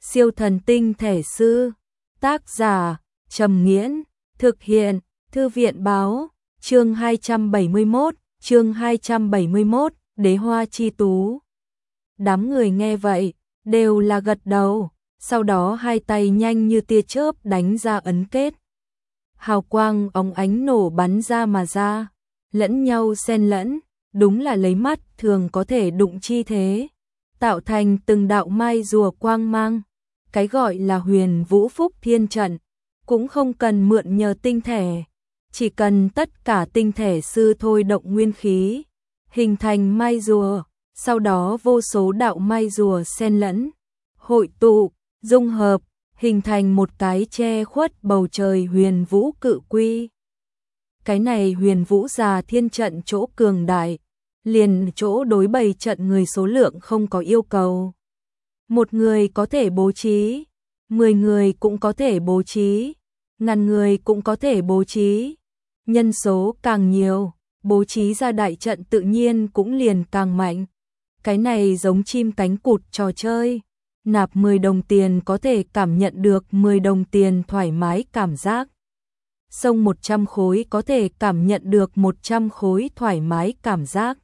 Siêu thần tinh thể sư. Tác giả Trầm Nghiễn. Thực hiện Thư viện Báo. Chương 271, Đế Hoa Chi Tú. Đám người nghe vậy đều là gật đầu, sau đó hai tay nhanh như tia chớp đánh ra ấn kết. Hào quang óng ánh nổ bắn ra mà ra, lẫn nhau xen lẫn, đúng là lấy mắt thường có thể đụng chi thế, tạo thành từng đạo mai rùa quang mang. Cái gọi là Huyền Vũ Phúc Thiên trận, cũng không cần mượn nhờ tinh thể, chỉ cần tất cả tinh thể sư thôi động nguyên khí, hình thành mai rùa, sau đó vô số đạo mai rùa xen lẫn, hội tụ, dung hợp, hình thành một cái che khuất bầu trời huyền vũ cự quy. Cái này huyền vũ già thiên trận chỗ cường đại, liền chỗ đối bày trận người số lượng không có yêu cầu. Một người có thể bố trí, 10 người cũng có thể bố trí, 1000 người cũng có thể bố trí. Nhân số càng nhiều, bố trí ra đại trận tự nhiên cũng liền càng mạnh. Cái này giống chim cánh cụt trò chơi, nạp 10 đồng tiền có thể cảm nhận được 10 đồng tiền thoải mái cảm giác. Xông 100 khối có thể cảm nhận được 100 khối thoải mái cảm giác.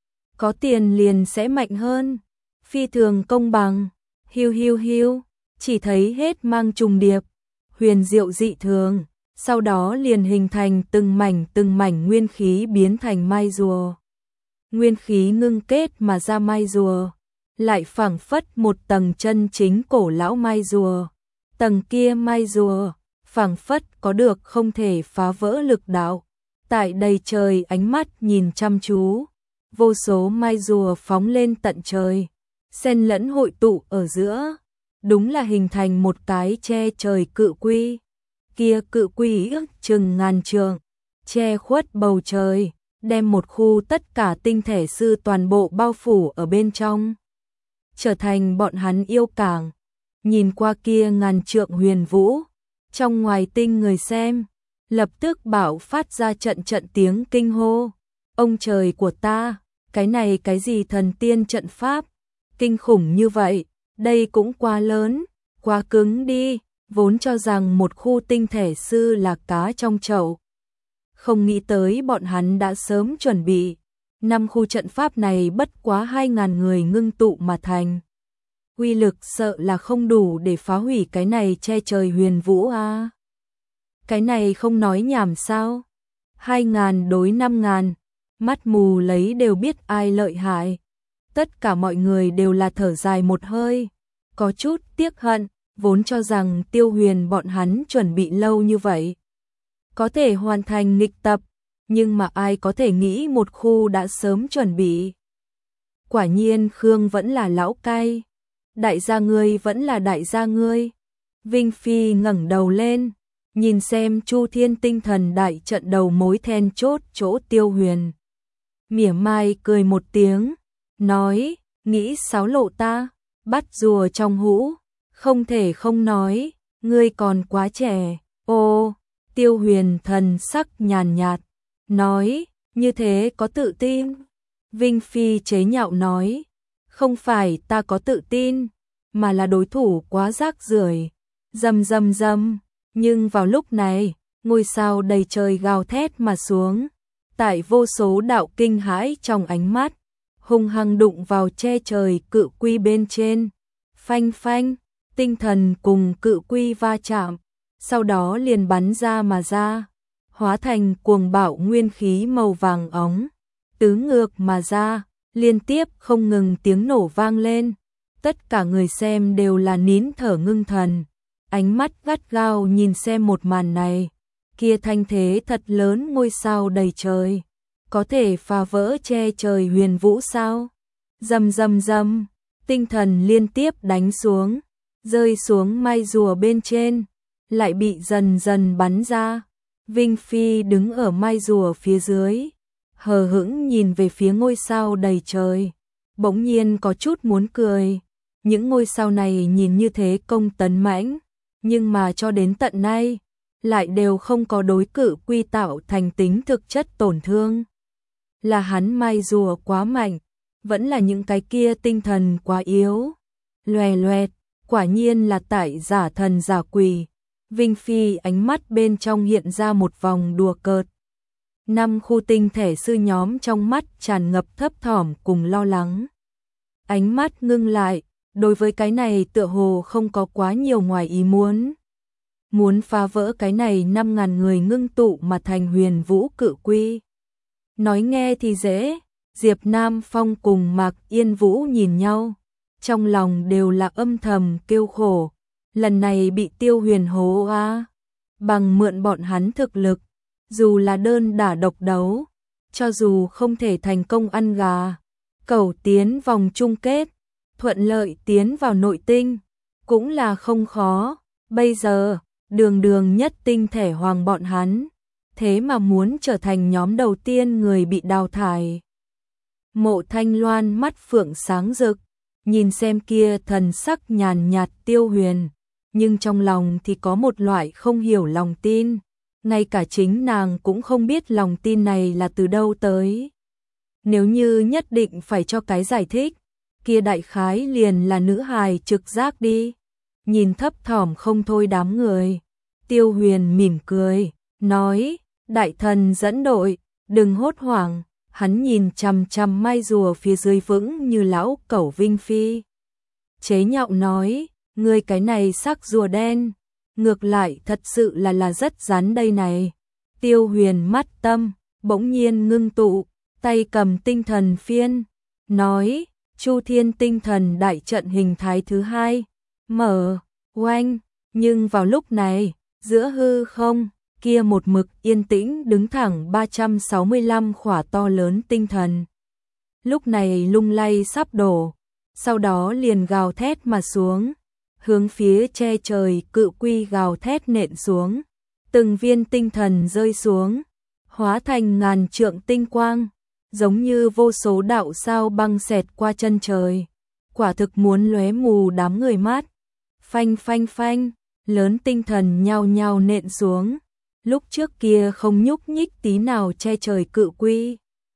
Có tiền liền sẽ mạnh hơn, phi thường công bằng. Hiu hiu hiu, chỉ thấy hết mang trùng điệp, huyền diệu dị thường, sau đó liền hình thành từng mảnh nguyên khí biến thành mai rùa. Nguyên khí ngưng kết mà ra mai rùa, lại phảng phất một tầng chân chính cổ lão mai rùa. Tầng kia mai rùa, phảng phất có được không thể phá vỡ lực đạo. Tại đầy trời ánh mắt nhìn chăm chú, vô số mai rùa phóng lên tận trời, xen lẫn hội tụ ở giữa, đúng là hình thành một cái che trời cự quy. Kia cự quy ước chừng 1000 trượng, che khuất bầu trời, đem một khu tất cả tinh thể sư toàn bộ bao phủ ở bên trong, trở thành bọn hắn yêu cảng. Nhìn qua kia 1000 trượng huyền vũ, trong ngoài tinh người xem, lập tức bạo phát ra trận tiếng kinh hô. Ông trời của ta, cái này cái gì thần tiên trận pháp, kinh khủng như vậy, đây cũng quá lớn, quá cứng đi, vốn cho rằng một khu tinh thể sư là cá trong chậu. Không nghĩ tới bọn hắn đã sớm chuẩn bị, 5 khu trận pháp này bất quá 2000 người ngưng tụ mà thành. Uy lực sợ là không đủ để phá hủy cái này che trời huyền vũ à. Cái này không nói nhảm sao, 2000 đối 5000, mắt mù lấy đều biết ai lợi hại. Tất cả mọi người đều là thở dài một hơi, có chút tiếc hận, vốn cho rằng Tiêu Huyền bọn hắn chuẩn bị lâu như vậy, có thể hoàn thành nghịch tập, nhưng mà ai có thể nghĩ một khu đã sớm chuẩn bị. Quả nhiên Khương vẫn là lão cay, đại gia ngươi vẫn là đại gia ngươi. Vinh Phi ngẩng đầu lên, nhìn xem Chu Thiên tinh thần đại trận đầu mối then chốt chỗ Tiêu Huyền. Mỉa mai cười một tiếng, nói, nghĩ xáo lộ ta, bắt rùa trong hũ, không thể không nói, ngươi còn quá trẻ. Ô, Tiêu Huyền thần sắc nhàn nhạt, nói, như thế có tự tin. Vinh Phi chế nhạo nói, không phải ta có tự tin, mà là đối thủ quá rác rưởi. Rầm rầm rầm, nhưng vào lúc này, ngôi sao đầy trời gào thét mà xuống, tại vô số đạo kinh hãi trong ánh mắt, hung hăng đụng vào che trời cự quy bên trên. Phanh phanh, tinh thần cùng cự quy va chạm, sau đó liền bắn ra mà ra, hóa thành cuồng bạo nguyên khí màu vàng óng, tứ ngược mà ra, liên tiếp không ngừng tiếng nổ vang lên. Tất cả người xem đều là nín thở ngưng thần, ánh mắt gắt gao nhìn xem một màn này. Kia thanh thế thật lớn, ngôi sao đầy trời, có thể phá vỡ che trời huyền vũ sao? Rầm rầm rầm, tinh thần liên tiếp đánh xuống, rơi xuống mai rùa bên trên, lại bị dần dần bắn ra. Vinh Phi đứng ở mai rùa phía dưới, hờ hững nhìn về phía ngôi sao đầy trời, bỗng nhiên có chút muốn cười. Những ngôi sao này nhìn như thế công tấn mãnh, nhưng mà cho đến tận nay, lại đều không có đối cự quy tạo thành tính thực chất tổn thương. Là hắn mai rùa quá mạnh, vẫn là những cái kia tinh thần quá yếu. Loè loẹt, quả nhiên là tại giả thần giả quỷ. Vinh Phi ánh mắt bên trong hiện ra một vòng đùa cợt. 5 khu tinh thể sư nhóm trong mắt tràn ngập thấp thỏm cùng lo lắng. Ánh mắt ngưng lại, đối với cái này tựa hồ không có quá nhiều ngoài ý muốn. Muốn phá vỡ cái này 5.000 người ngưng tụ mà thành huyền vũ cự quy. Nói nghe thì dễ, Diệp Nam Phong cùng Mạc Yên Vũ nhìn nhau, trong lòng đều là âm thầm kêu khổ, lần này bị Tiêu Huyền hố a, bằng mượn bọn hắn thực lực, dù là đơn đả độc đấu, cho dù không thể thành công ăn gà, cẩu tiến vòng chung kết, thuận lợi tiến vào nội tinh, cũng là không khó. Bây giờ, đường nhất tinh thể hoàng bọn hắn, thế mà muốn trở thành nhóm đầu tiên người bị đào thải. Mộ Thanh Loan mắt phượng sáng rực, nhìn xem kia thần sắc nhàn nhạt Tiêu Huyền, nhưng trong lòng thì có một loại không hiểu lòng tin, ngay cả chính nàng cũng không biết lòng tin này là từ đâu tới. Nếu như nhất định phải cho cái giải thích, kia đại khái liền là nữ hài trực giác đi. Nhìn thấp thỏm không thôi đám người, Tiêu Huyền mỉm cười, nói, đại thần dẫn đội, đừng hốt hoảng. Hắn nhìn chằm chằm mai rùa phía dưới vững như lão cẩu Vinh Phi. Chế nhạo nói, ngươi cái này sắc rùa đen, ngược lại thật sự là rất rắn đây này. Tiêu Huyền mắt tâm, bỗng nhiên ngưng tụ, tay cầm tinh thần phiên, nói, Chu Thiên tinh thần đại trận hình thái thứ 2, mở, oanh, nhưng vào lúc này, giữa hư không, kia một mực yên tĩnh đứng thẳng 365 khỏa to lớn tinh thần. Lúc này lung lay sắp đổ, sau đó liền gào thét mà xuống, hướng phía che trời cự quy gào thét nện xuống, từng viên tinh thần rơi xuống, hóa thành ngàn trượng tinh quang, giống như vô số đạo sao băng xẹt qua chân trời, quả thực muốn lóe mù đám người mắt. Phanh phanh phanh, lớn tinh thần nhao nhao nện xuống. Lúc trước kia không nhúc nhích tí nào che trời cự quy,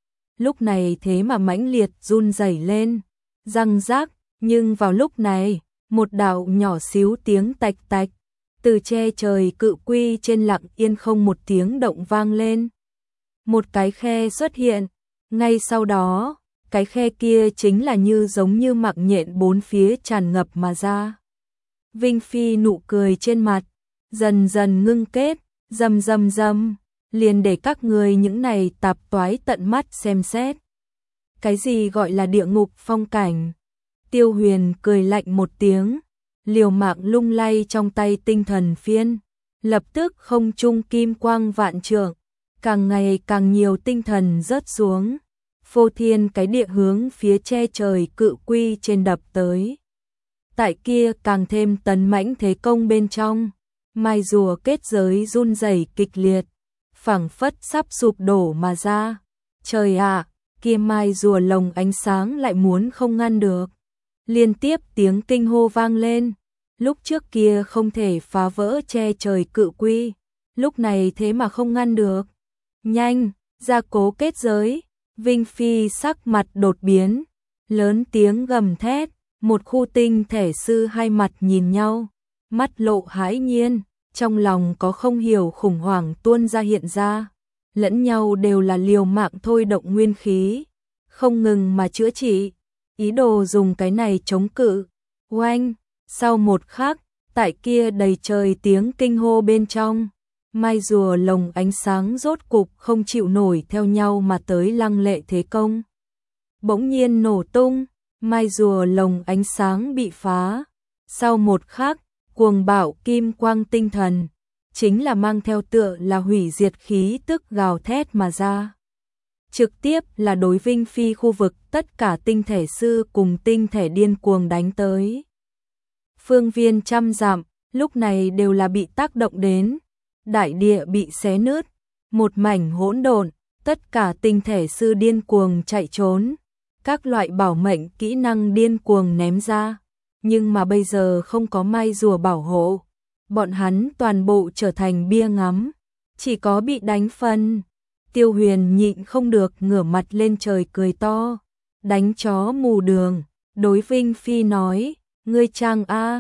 lúc này thế mà mãnh liệt run rẩy lên, răng rác, nhưng vào lúc này, một đạo nhỏ xíu tiếng tạch tạch, từ che trời cự quy trên lặng yên không một tiếng động vang lên. Một cái khe xuất hiện, ngay sau đó, cái khe kia chính là như giống như mạng nhện bốn phía tràn ngập mà ra. Vinh Phi nụ cười trên mặt, dần dần ngưng kết. Rầm rầm rầm, liền để các người những này tạp toái tận mắt xem xét. Cái gì gọi là địa ngục phong cảnh? Tiêu Huyền cười lạnh một tiếng, liều mạng lung lay trong tay tinh thần phiên, lập tức không trung kim quang vạn trượng, càng ngày càng nhiều tinh thần rớt xuống, phô thiên cái địa hướng phía che trời cự quy trên đập tới. Tại kia càng thêm tấn mãnh thế công bên trong. Mai rùa kết giới run rẩy kịch liệt, phảng phất sắp sụp đổ mà ra. Trời ạ, kia mai rùa lồng ánh sáng lại muốn không ngăn được. Liên tiếp tiếng kinh hô vang lên, lúc trước kia không thể phá vỡ che trời cự quy, lúc này thế mà không ngăn được. Nhanh, gia cố kết giới. Vinh Phi sắc mặt đột biến, lớn tiếng gầm thét, một khu tinh thể sư hai mặt nhìn nhau. Mắt lộ hãi nhiên, trong lòng có không hiểu khủng hoảng tuôn ra hiện ra, lẫn nhau đều là liều mạng thôi động nguyên khí, không ngừng mà chữa trị, ý đồ dùng cái này chống cự. Oanh, sau một khắc, tại kia đầy trời tiếng kinh hô bên trong, mai rùa lồng ánh sáng rốt cục không chịu nổi theo nhau mà tới lăng lệ thế công. Bỗng nhiên nổ tung, mai rùa lồng ánh sáng bị phá, sau một khắc, cuồng bạo kim quang tinh thần, chính là mang theo tựa là hủy diệt khí tức gào thét mà ra. Trực tiếp là đối Vinh Phi khu vực tất cả tinh thể sư cùng tinh thể điên cuồng đánh tới. Phương viên trăm dặm, lúc này đều là bị tác động đến, đại địa bị xé nứt, một mảnh hỗn độn, tất cả tinh thể sư điên cuồng chạy trốn, các loại bảo mệnh kỹ năng điên cuồng ném ra. Nhưng mà bây giờ không có mai rùa bảo hộ, bọn hắn toàn bộ trở thành bia ngắm, chỉ có bị đánh phân. Tiêu Huyền nhịn không được ngửa mặt lên trời cười to, đánh chó mù đường, đối Vinh Phi nói, ngươi trang a,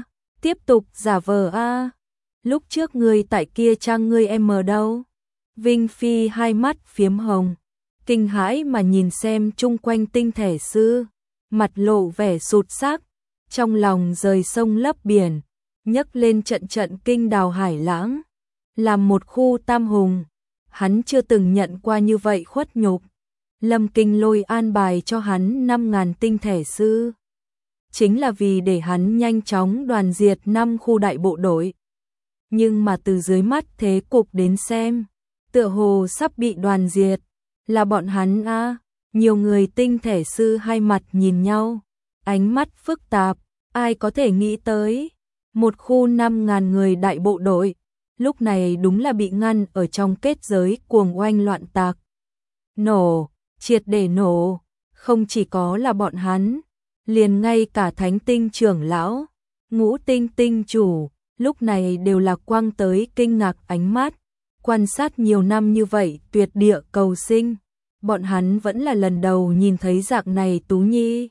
tiếp tục giả vờ a. Lúc trước ngươi tại kia trang ngươi em ở đâu? Vinh Phi hai mắt phiếm hồng, kinh hãi mà nhìn xem chung quanh tinh thể sư, mặt lộ vẻ sụt xác, trong lòng rời sông lấp biển, nhấc lên trận trận kinh đào hải lãng. Làm một khu tam hùng, hắn chưa từng nhận qua như vậy khuất nhục. Lâm Kinh Lôi an bài cho hắn 5.000 tinh thể sư, chính là vì để hắn nhanh chóng đoàn diệt 5 khu đại bộ đội. Nhưng mà từ dưới mắt thế cục đến xem, tựa hồ sắp bị đoàn diệt, là bọn hắn a. Nhiều người tinh thể sư hai mặt nhìn nhau, ánh mắt phức tạp, ai có thể nghĩ tới, một khu 5.000 người đại bộ đội, lúc này đúng là bị ngăn ở trong kết giới cuồng oanh loạn tạc. Nổ, triệt để nổ, không chỉ có là bọn hắn, liền ngay cả Thánh Tinh trưởng lão, Ngũ Tinh tinh chủ, lúc này đều là quăng tới kinh ngạc ánh mắt. Quan sát nhiều năm như vậy tuyệt địa cầu sinh, bọn hắn vẫn là lần đầu nhìn thấy dạng này tú nhi.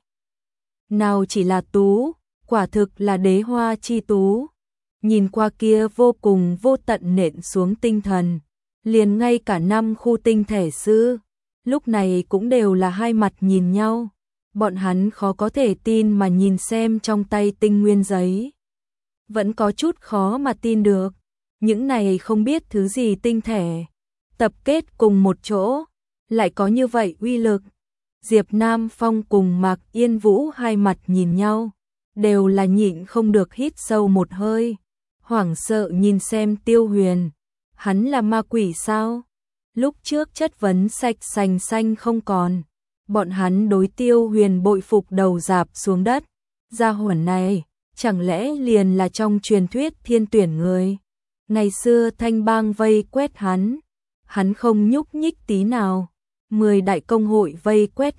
Nào chỉ là tú, quả thực là đế hoa chi tú. Nhìn qua kia vô cùng vô tận nện xuống tinh thần, liền ngay cả 5 khu tinh thể sư, lúc này cũng đều là hai mặt nhìn nhau. Bọn hắn khó có thể tin mà nhìn xem trong tay tinh nguyên giấy. Vẫn có chút khó mà tin được, những này không biết thứ gì tinh thể, tập kết cùng một chỗ, lại có như vậy uy lực. Diệp Nam Phong cùng Mạc Yên Vũ hai mặt nhìn nhau, đều là nhịn không được hít sâu một hơi, hoảng sợ nhìn xem Tiêu Huyền, hắn là ma quỷ sao? Lúc trước chất vấn sạch sành xanh không còn, bọn hắn đối Tiêu Huyền bội phục đầu rạp xuống đất, gia hỏa này, chẳng lẽ liền là trong truyền thuyết thiên tuyển người? Ngày xưa Thanh Bang vây quét hắn không nhúc nhích tí nào, 10 đại công hội vây quét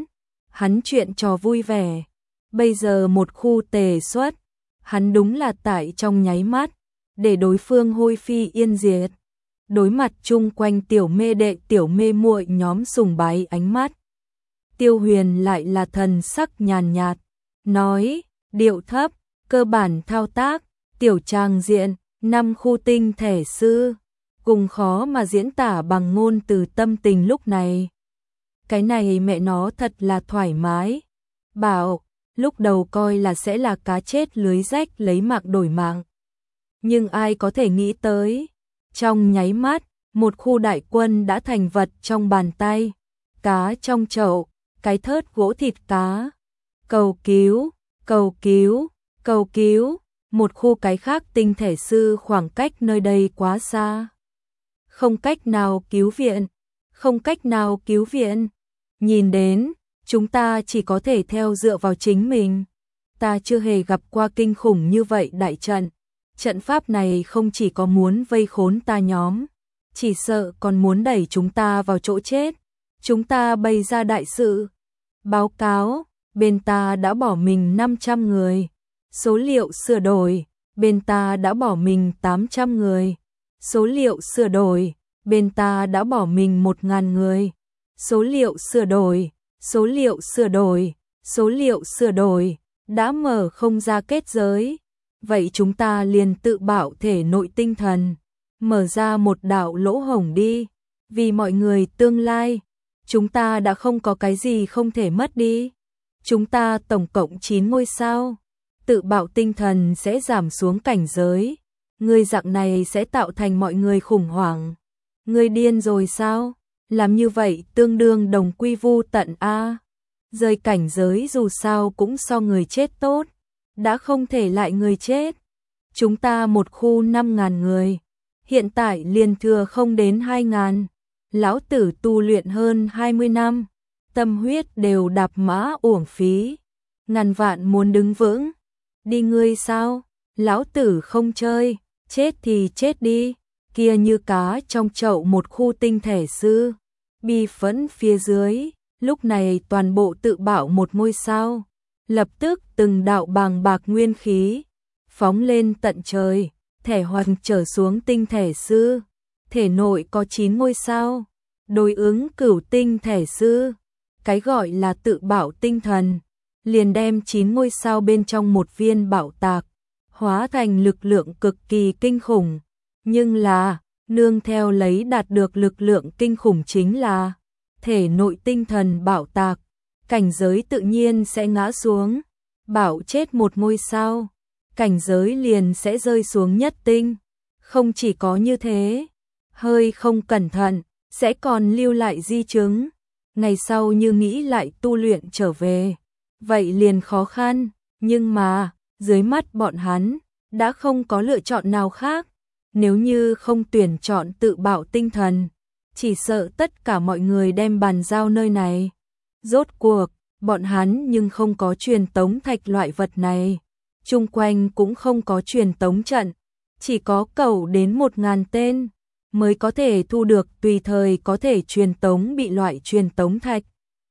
hắn chuyện trò vui vẻ. Bây giờ một khu tề xuất, hắn đúng là tại trong nháy mắt, để đối phương hôi phi yên diệt. Đối mặt chung quanh tiểu mê đệ tiểu mê muội nhóm sùng bái ánh mắt, Tiêu Huyền lại là thần sắc nhàn nhạt, nói, điệu thấp, cơ bản thao tác, tiểu trang diện, 5 khu tinh thể sư, cùng khó mà diễn tả bằng ngôn từ tâm tình lúc này. Cái này mẹ nó thật là thoải mái. Bảo, lúc đầu coi là sẽ là cá chết lưới rách lấy mạng đổi mạng. Nhưng ai có thể nghĩ tới, trong nháy mắt, một khu đại quân đã thành vật trong bàn tay, cá trong chậu, cái thớt gỗ thịt cá. Cầu cứu, cầu cứu, cầu cứu, một khu cái khác tinh thể sư khoảng cách nơi đây quá xa. Không cách nào cứu viện, không cách nào cứu viện. Nhìn đến, chúng ta chỉ có thể theo dựa vào chính mình. Ta chưa hề gặp qua kinh khủng như vậy đại trận. Trận pháp này không chỉ có muốn vây khốn ta nhóm, chỉ sợ còn muốn đẩy chúng ta vào chỗ chết. Chúng ta bày ra đại sự. Báo cáo, bên ta đã bỏ mình 500 người. Số liệu sửa đổi, bên ta đã bỏ mình 800 người. Số liệu sửa đổi, bên ta đã bỏ mình 1.000 người. Số liệu sửa đổi, số liệu sửa đổi, số liệu sửa đổi, đã mở không ra kết giới. Vậy chúng ta liền tự bảo thể nội tinh thần, mở ra một đạo lỗ hổng đi. Vì mọi người tương lai, chúng ta đã không có cái gì không thể mất đi. Chúng ta tổng cộng 9 ngôi sao. Tự bạo tinh thần sẽ giảm xuống cảnh giới. Người dạng này sẽ tạo thành mọi người khủng hoảng. Người điên rồi sao? Làm như vậy tương đương đồng quy vu tận a. Rời cảnh giới dù sao cũng so người chết tốt. Đã không thể lại người chết. Chúng ta một khu 5.000 người. Hiện tại liền thừa không đến 2.000. Lão tử tu luyện hơn 20 năm. Tâm huyết đều đạp mã uổng phí. Ngàn vạn muốn đứng vững. Đi ngươi sao? Lão tử không chơi. Chết thì chết đi. Kia như cá trong chậu một khu tinh thể sư. Bi phẫn phía dưới. Lúc này toàn bộ tự bảo một ngôi sao. Lập tức từng đạo bàng bạc nguyên khí. Phóng lên tận trời. Thể hoàn trở xuống tinh thể sư. Thể nội có 9 ngôi sao. Đối ứng cửu tinh thể sư. Cái gọi là tự bảo tinh thần. Liền đem 9 ngôi sao bên trong một viên bảo tạc. hóa thành lực lượng cực kỳ kinh khủng, nhưng là nương theo lấy đạt được lực lượng kinh khủng chính là thể nội tinh thần bạo tạc, cảnh giới tự nhiên sẽ ngã xuống, bạo chết một ngôi sao, cảnh giới liền sẽ rơi xuống nhất tinh. Không chỉ có như thế, hơi không cẩn thận, sẽ còn lưu lại di chứng. Ngày sau như nghĩ lại tu luyện trở về, vậy liền khó khăn, nhưng mà, dưới mắt bọn hắn, đã không có lựa chọn nào khác. Nếu như không tuyển chọn tự bạo tinh thần, chỉ sợ tất cả mọi người đem bàn giao nơi này. Rốt cuộc, bọn hắn nhưng không có truyền tống thạch loại vật này, chung quanh cũng không có truyền tống trận, chỉ có cầu đến 1000 tên mới có thể thu được tùy thời có thể truyền tống bị loại truyền tống thạch.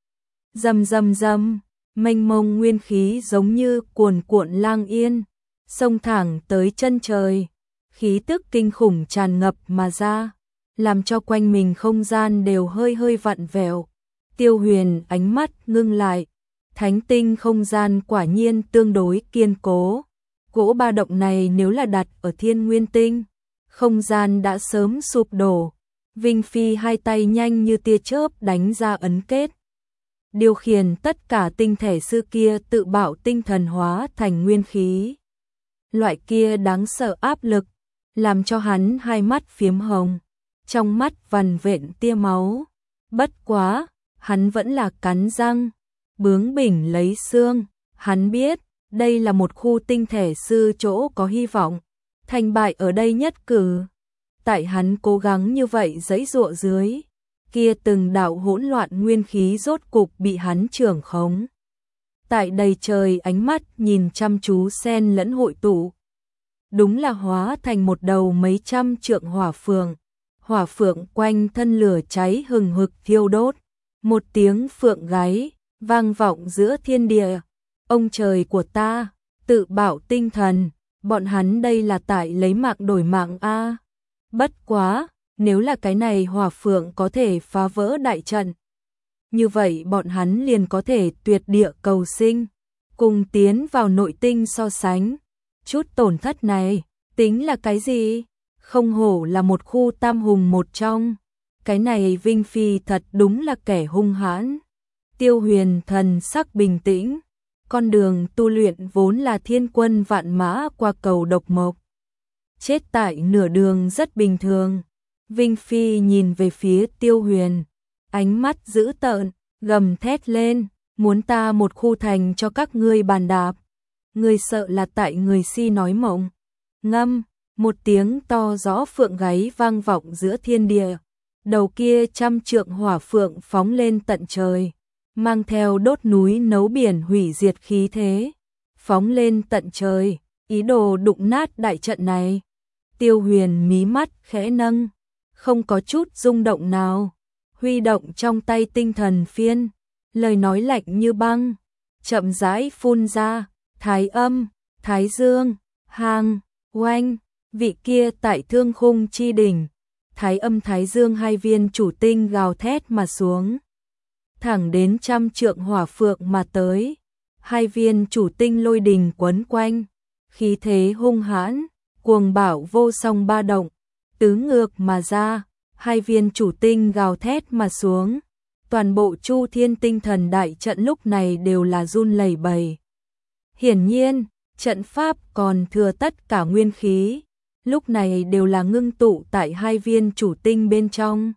Rầm rầm rầm, mênh mông nguyên khí giống như cuồn cuộn lang yên, xông thẳng tới chân trời, khí tức kinh khủng tràn ngập mà ra, làm cho quanh mình không gian đều hơi hơi vặn vẹo. Tiêu Huyền ánh mắt ngưng lại, thánh tinh không gian quả nhiên tương đối kiên cố. Gỗ ba động này nếu là đặt ở Thiên Nguyên Tinh, không gian đã sớm sụp đổ. Vinh Phi hai tay nhanh như tia chớp đánh ra ấn kết, điều khiển tất cả tinh thể sư kia tự bạo tinh thần hóa thành nguyên khí. Loại kia đáng sợ áp lực, làm cho hắn hai mắt phiếm hồng, trong mắt vằn vện tia máu. Bất quá, hắn vẫn là cắn răng, bướng bỉnh lấy xương. Hắn biết, đây là một khu tinh thể sư chỗ có hy vọng, thành bại ở đây nhất cử. Tại hắn cố gắng như vậy giãy giụa dưới, kia từng đạo hỗn loạn nguyên khí rốt cục bị hắn trưởng khống. Tại đầy trời ánh mắt nhìn chăm chú xen lẫn hội tụ, đúng là hóa thành một đầu mấy trăm trượng hỏa phượng. Hỏa phượng quanh thân lửa cháy hừng hực thiêu đốt, một tiếng phượng gáy vang vọng giữa thiên địa. Ông trời của ta, tự bạo tinh thần, bọn hắn đây là tại lấy mạng đổi mạng a. Bất quá, nếu là cái này hỏa phượng có thể phá vỡ đại trận, như vậy bọn hắn liền có thể tuyệt địa cầu sinh, cùng tiến vào nội tinh so sánh. Chút tổn thất này, tính là cái gì? Không hổ là một khu tam hùng một trong. Cái này Vinh Phi thật đúng là kẻ hung hãn. Tiêu Huyền thần sắc bình tĩnh. Con đường tu luyện vốn là thiên quân vạn mã qua cầu độc mộc. Chết tại nửa đường rất bình thường. Vinh Phi nhìn về phía Tiêu Huyền, ánh mắt dữ tợn, gầm thét lên, muốn ta một khu thành cho các ngươi bàn đạp. Ngươi sợ là tại người si nói mộng. Ngâm, một tiếng to rõ phượng gáy vang vọng giữa thiên địa. Đầu kia trăm trượng hỏa phượng phóng lên tận trời, mang theo đốt núi nấu biển hủy diệt khí thế, phóng lên tận trời, ý đồ đụng nát đại trận này. Tiêu Huyền mí mắt khẽ nâng, không có chút rung động nào, huy động trong tay tinh thần phiên, lời nói lạnh như băng, chậm rãi phun ra, Thái Âm, Thái Dương, Hàng, Oanh, vị kia tại Thương Khung chi đỉnh, Thái Âm Thái Dương hai viên chủ tinh gào thét mà xuống, thẳng đến trăm trượng hỏa phượng mà tới. Hai viên chủ tinh lôi đình quấn quanh, khí thế hung hãn, cuồng bạo vô song ba động, tứ ngược mà ra. Hai viên chủ tinh gào thét mà xuống, toàn bộ Chu Thiên tinh thần đại trận lúc này đều là run lẩy bẩy. Hiển nhiên, trận pháp còn thừa tất cả nguyên khí, lúc này đều là ngưng tụ tại hai viên chủ tinh bên trong.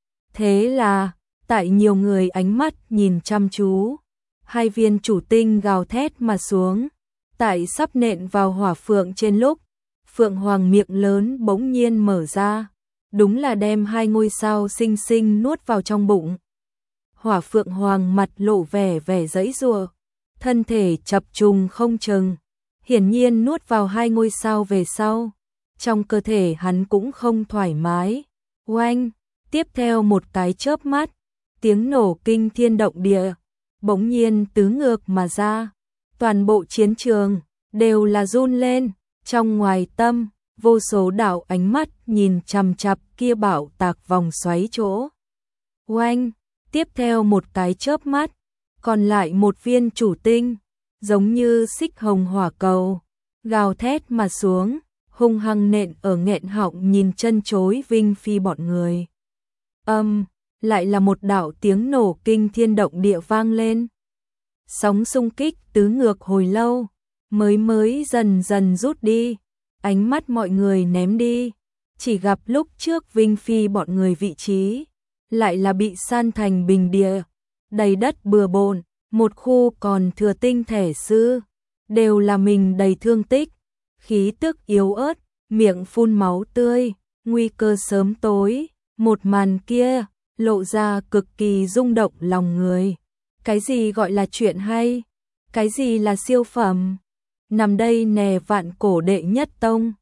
Thế là, tại nhiều người ánh mắt nhìn chăm chú, hai viên chủ tinh gào thét mà xuống, tại sắp nện vào hỏa phượng trên lúc, phượng hoàng miệng lớn bỗng nhiên mở ra, đúng là đem hai ngôi sao xinh xinh nuốt vào trong bụng. Hỏa phượng hoàng mặt lộ vẻ giãy giụa, thân thể chập trùng không chừng, hiển nhiên nuốt vào hai ngôi sao về sau, trong cơ thể hắn cũng không thoải mái. Oanh, tiếp theo một cái chớp mắt, tiếng nổ kinh thiên động địa, bỗng nhiên tứ ngược mà ra, toàn bộ chiến trường đều là run lên, trong ngoài tâm, vô số đạo ánh mắt nhìn chằm chằm kia bảo tạc vòng xoáy chỗ. Oanh, tiếp theo một cái chớp mắt, còn lại một viên chủ tinh, giống như xích hồng hỏa cầu, gào thét mà xuống, hung hăng nện ở nghẹn họng nhìn chân chối Vinh Phi bọn người. Lại là một đạo tiếng nổ kinh thiên động địa vang lên. Sóng xung kích tứ ngược hồi lâu, mới dần dần rút đi, ánh mắt mọi người ném đi, chỉ gặp lúc trước Vinh Phi bọn người vị trí, lại là bị san thành bình địa, đầy đất bừa bộn, một khu còn thừa tinh thể sư, đều là mình đầy thương tích, khí tức yếu ớt, miệng phun máu tươi, nguy cơ sớm tối, một màn kia, lộ ra cực kỳ rung động lòng người. Cái gì gọi là chuyện hay? Cái gì là siêu phẩm? Nằm đây nè vạn cổ đệ nhất tông,